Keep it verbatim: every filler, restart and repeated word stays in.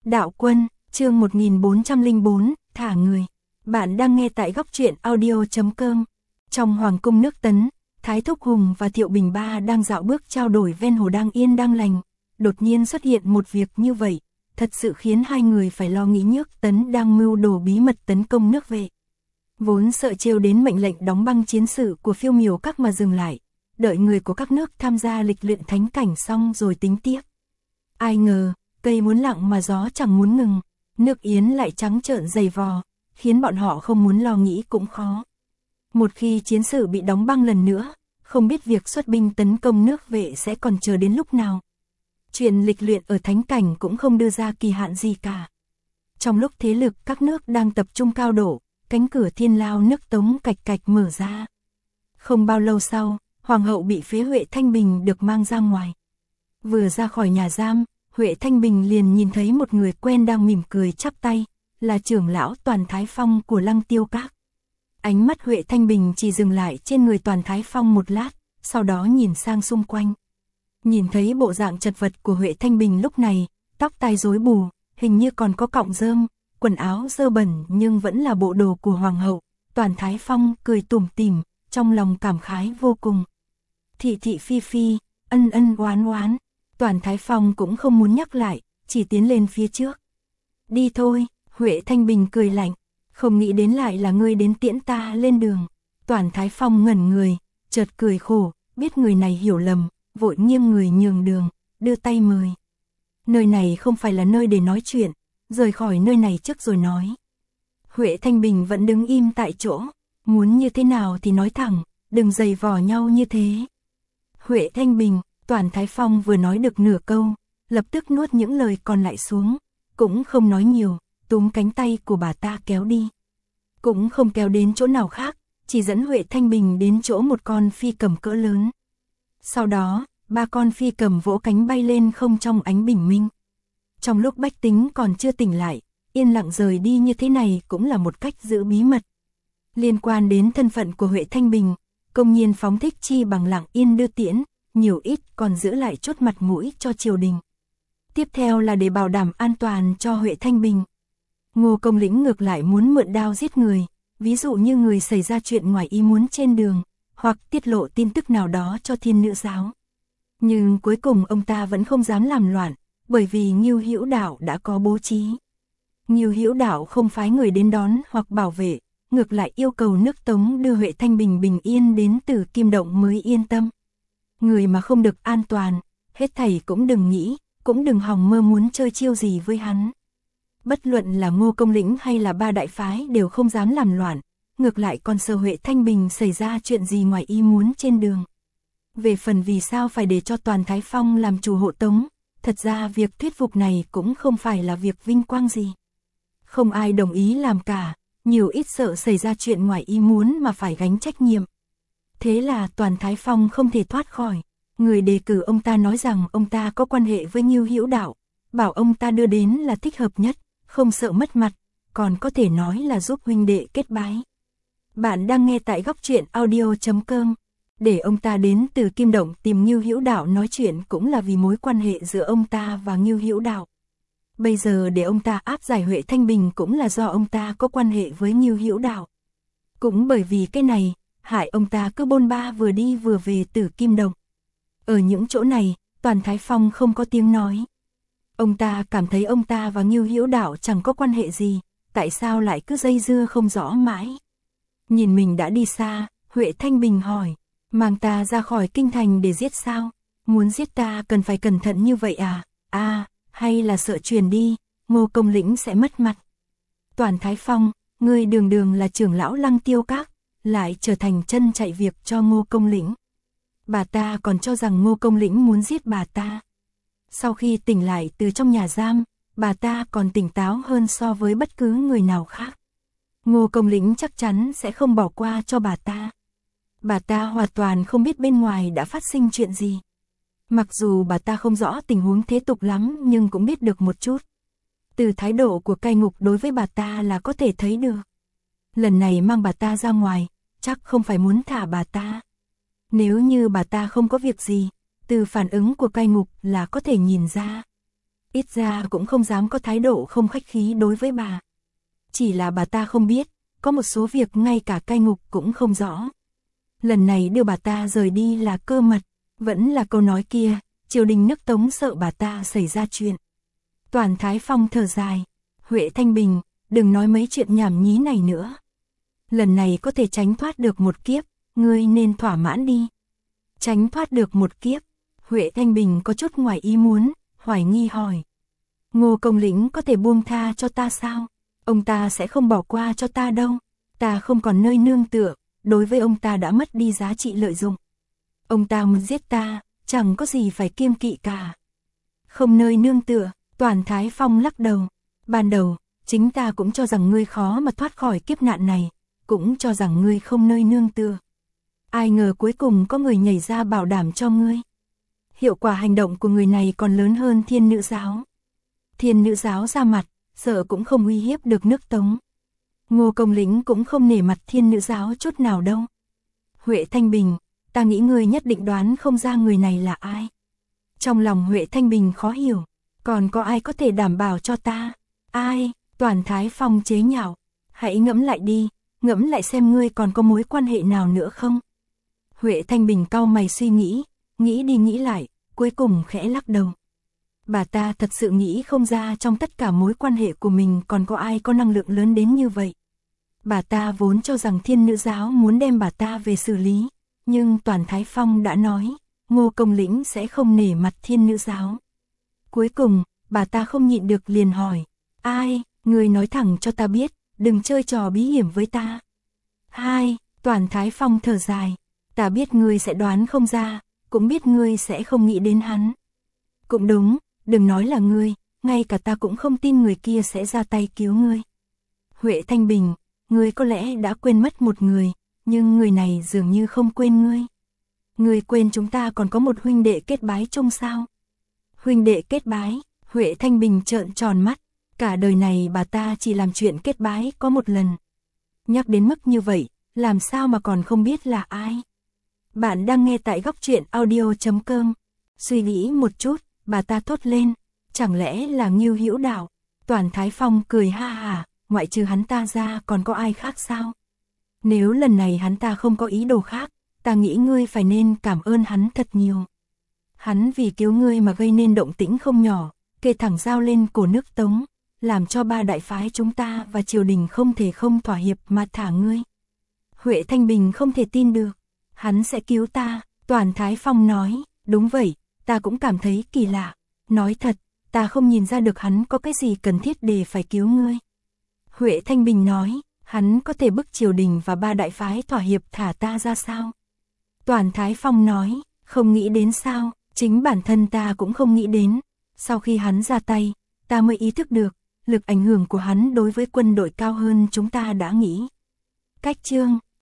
Đạo Quân, chương một nghìn bốn trăm lẻ bốn, thả người. Bạn đang nghe tại góc truyện audio chấm com. Trong Hoàng cung nước Tấn, Thái Thúc Hùng và Thiệu Bình Ba đang dạo bước trao đổi ven hồ đang yên đang lành. Đột nhiên xuất hiện một việc như vậy, thật sự khiến hai người phải lo nghĩ nước Tấn đang mưu đồ bí mật tấn công nước Vệ. Vốn sợ trêu đến mệnh lệnh đóng băng chiến sự của Phiêu Miểu Các mà dừng lại, đợi người của các nước tham gia lịch luyện thánh cảnh xong rồi tính tiếp. Ai ngờ, cây muốn lặng mà gió chẳng muốn ngừng, nước Yến lại trắng trợn dày vò, khiến bọn họ không muốn lo nghĩ cũng khó. Một khi chiến sự bị đóng băng lần nữa, không biết việc xuất binh tấn công nước Vệ sẽ còn chờ đến lúc nào. Chuyện lịch luyện ở thánh cảnh cũng không đưa ra kỳ hạn gì cả. Trong lúc thế lực các nước đang tập trung cao độ, cánh cửa thiên lao nước Tống cạch cạch mở ra. Không bao lâu sau, Hoàng hậu bị phế Huệ Thanh Bình được mang ra ngoài. Vừa ra khỏi nhà giam, Huệ Thanh Bình liền nhìn thấy một người quen đang mỉm cười chắp tay, là trưởng lão Toàn Thái Phong của Lăng Tiêu Các. Ánh mắt Huệ Thanh Bình chỉ dừng lại trên người Toàn Thái Phong một lát, sau đó nhìn sang xung quanh. Nhìn thấy bộ dạng chật vật của Huệ Thanh Bình lúc này, tóc tai rối bù, hình như còn có cọng rơm, quần áo dơ bẩn nhưng vẫn là bộ đồ của Hoàng hậu. Toàn Thái Phong cười tủm tỉm, trong lòng cảm khái vô cùng. Thị thị phi phi, ân ân oán oán. Toàn Thái Phong cũng không muốn nhắc lại, chỉ tiến lên phía trước. Đi thôi, Huệ Thanh Bình cười lạnh, không nghĩ đến lại là ngươi đến tiễn ta lên đường. Toàn Thái Phong ngẩn người, chợt cười khổ, biết người này hiểu lầm, vội nghiêng người nhường đường, đưa tay mời. Nơi này không phải là nơi để nói chuyện, rời khỏi nơi này trước rồi nói. Huệ Thanh Bình vẫn đứng im tại chỗ, muốn như thế nào thì nói thẳng, đừng giày vò nhau như thế. Huệ Thanh Bình, Toàn Thái Phong vừa nói được nửa câu, lập tức nuốt những lời còn lại xuống, cũng không nói nhiều, túm cánh tay của bà ta kéo đi. Cũng không kéo đến chỗ nào khác, chỉ dẫn Huệ Thanh Bình đến chỗ một con phi cầm cỡ lớn. Sau đó, ba con phi cầm vỗ cánh bay lên không trong ánh bình minh. Trong lúc bách tính còn chưa tỉnh lại, yên lặng rời đi như thế này cũng là một cách giữ bí mật. Liên quan đến thân phận của Huệ Thanh Bình, công nhiên phóng thích chi bằng lặng yên đưa tiễn, nhiều ít còn giữ lại chút mặt mũi cho triều đình. Tiếp theo là để bảo đảm an toàn cho Huệ Thanh Bình. Ngô Công Lĩnh ngược lại muốn mượn đao giết người, ví dụ như người xảy ra chuyện ngoài ý muốn trên đường, hoặc tiết lộ tin tức nào đó cho Thiên Nữ giáo. Nhưng cuối cùng ông ta vẫn không dám làm loạn, bởi vì Ngưu Hữu Đạo đã có bố trí. Ngưu Hữu Đạo không phái người đến đón hoặc bảo vệ, ngược lại yêu cầu nước Tống đưa Huệ Thanh Bình bình yên đến Tử Kim Động mới yên tâm. Người mà không được an toàn, hết thảy cũng đừng nghĩ, cũng đừng hòng mơ muốn chơi chiêu gì với hắn. Bất luận là Ngô Công Lĩnh hay là ba đại phái đều không dám làm loạn, ngược lại còn sợ Huệ Thanh Bình xảy ra chuyện gì ngoài ý muốn trên đường. Về phần vì sao phải để cho Toàn Thái Phong làm chủ hộ tống, thật ra việc thuyết phục này cũng không phải là việc vinh quang gì. Không ai đồng ý làm cả, nhiều ít sợ xảy ra chuyện ngoài ý muốn mà phải gánh trách nhiệm. Thế là Toàn Thái Phong không thể thoát khỏi. Người đề cử ông ta nói rằng ông ta có quan hệ với Ngưu Hữu Đạo, bảo ông ta đưa đến là thích hợp nhất, không sợ mất mặt, còn có thể nói là giúp huynh đệ kết bái. Bạn đang nghe tại góc truyện audio chấm com. Để ông ta đến từ Kim Động tìm Ngưu Hữu Đạo nói chuyện cũng là vì mối quan hệ giữa ông ta và Ngưu Hữu Đạo. Bây giờ để ông ta áp giải Huệ Thanh Bình cũng là do ông ta có quan hệ với Ngưu Hữu Đạo. Cũng bởi vì cái này, hại ông ta cứ bôn ba vừa đi vừa về Tử Kim Động. Ở những chỗ này, Toàn Thái Phong không có tiếng nói. Ông ta cảm thấy ông ta và Ngưu Hữu Đạo chẳng có quan hệ gì, tại sao lại cứ dây dưa không rõ mãi. Nhìn mình đã đi xa, Huệ Thanh Bình hỏi, mang ta ra khỏi kinh thành để giết sao? Muốn giết ta cần phải cẩn thận như vậy à? À, hay là sợ truyền đi, Ngô Công Lĩnh sẽ mất mặt. Toàn Thái Phong, ngươi đường đường là trưởng lão Lăng Tiêu Các, lại trở thành chân chạy việc cho Ngô Công Lĩnh. Bà ta còn cho rằng Ngô Công Lĩnh muốn giết bà ta. Sau khi tỉnh lại từ trong nhà giam, bà ta còn tỉnh táo hơn so với bất cứ người nào khác. Ngô Công Lĩnh chắc chắn sẽ không bỏ qua cho bà ta. Bà ta hoàn toàn không biết bên ngoài đã phát sinh chuyện gì. Mặc dù bà ta không rõ tình huống thế tục lắm nhưng cũng biết được một chút. Từ thái độ của cai ngục đối với bà ta là có thể thấy được. Lần này mang bà ta ra ngoài, chắc không phải muốn thả bà ta. Nếu như bà ta không có việc gì, từ phản ứng của cai ngục là có thể nhìn ra. ít ra cũng không dám có thái độ không khách khí đối với bà. Chỉ là bà ta không biết, có một số việc ngay cả cai ngục cũng không rõ. Lần này đưa bà ta rời đi là cơ mật, vẫn là câu nói kia, triều đình nước Tống sợ bà ta xảy ra chuyện. Toàn Thái Phong thở dài, Huệ Thanh Bình, đừng nói mấy chuyện nhảm nhí này nữa. Lần này có thể tránh thoát được một kiếp, ngươi nên thỏa mãn đi. Tránh thoát được một kiếp, Huệ Thanh Bình có chút ngoài ý muốn, hoài nghi hỏi. Ngô Công Lĩnh có thể buông tha cho ta sao? Ông ta sẽ không bỏ qua cho ta đâu. Ta không còn nơi nương tựa, đối với ông ta đã mất đi giá trị lợi dụng. Ông ta muốn giết ta, chẳng có gì phải kiêng kỵ cả. Không nơi nương tựa, Toàn Thái Phong lắc đầu. Ban đầu, chính ta cũng cho rằng ngươi khó mà thoát khỏi kiếp nạn này, cũng cho rằng ngươi không nơi nương tựa. Ai ngờ cuối cùng có người nhảy ra bảo đảm cho ngươi. Hiệu quả hành động của người này còn lớn hơn Thiên Nữ Giáo. Thiên Nữ Giáo ra mặt, sợ cũng không uy hiếp được nước Tống. Ngô Công Lĩnh cũng không nể mặt Thiên Nữ Giáo chút nào đâu. Huệ Thanh Bình, ta nghĩ ngươi nhất định đoán không ra người này là ai. Trong lòng Huệ Thanh Bình khó hiểu, còn có ai có thể đảm bảo cho ta? Ai? Toàn Thái Phong chế nhạo. Hãy ngẫm lại đi, ngẫm lại xem ngươi còn có mối quan hệ nào nữa không? Huệ Thanh Bình cau mày suy nghĩ, nghĩ đi nghĩ lại, cuối cùng khẽ lắc đầu. Bà ta thật sự nghĩ không ra trong tất cả mối quan hệ của mình còn có ai có năng lượng lớn đến như vậy. Bà ta vốn cho rằng Thiên Nữ Giáo muốn đem bà ta về xử lý, nhưng Toàn Thái Phong đã nói, Ngô Công Lĩnh sẽ không nể mặt Thiên Nữ Giáo. Cuối cùng, bà ta không nhịn được liền hỏi, ai, ngươi nói thẳng cho ta biết, đừng chơi trò bí hiểm với ta. Hai, Toàn Thái Phong thở dài, ta biết ngươi sẽ đoán không ra, cũng biết ngươi sẽ không nghĩ đến hắn. Cũng đúng, đừng nói là ngươi, ngay cả ta cũng không tin người kia sẽ ra tay cứu ngươi. Huệ Thanh Bình, ngươi có lẽ đã quên mất một người, nhưng người này dường như không quên ngươi. Ngươi quên chúng ta còn có một huynh đệ kết bái chung sao? Huynh đệ kết bái, Huệ Thanh Bình trợn tròn mắt, cả đời này bà ta chỉ làm chuyện kết bái có một lần. Nhắc đến mức như vậy, làm sao mà còn không biết là ai? Bạn đang nghe tại góc truyện audio chấm com. Suy nghĩ một chút, bà ta thốt lên, chẳng lẽ là Ngưu Hữu Đạo? Toàn Thái Phong cười ha hả, ngoại trừ hắn ta ra còn có ai khác sao? Nếu lần này hắn ta không có ý đồ khác, ta nghĩ ngươi phải nên cảm ơn hắn thật nhiều. Hắn vì cứu ngươi mà gây nên động tĩnh không nhỏ, kê thẳng dao lên cổ nước Tống, làm cho ba đại phái chúng ta và triều đình không thể không thỏa hiệp mà thả ngươi. Huệ Thanh Bình không thể tin được, hắn sẽ cứu ta. Toàn Thái Phong nói, đúng vậy, ta cũng cảm thấy kỳ lạ. Nói thật, ta không nhìn ra được hắn có cái gì cần thiết để phải cứu ngươi. Huệ Thanh Bình nói, hắn có thể bức triều đình và ba đại phái thỏa hiệp thả ta ra sao? Toàn Thái Phong nói, không nghĩ đến sao, chính bản thân ta cũng không nghĩ đến. Sau khi hắn ra tay, ta mới ý thức được, lực ảnh hưởng của hắn đối với quân đội cao hơn chúng ta đã nghĩ. Cách chương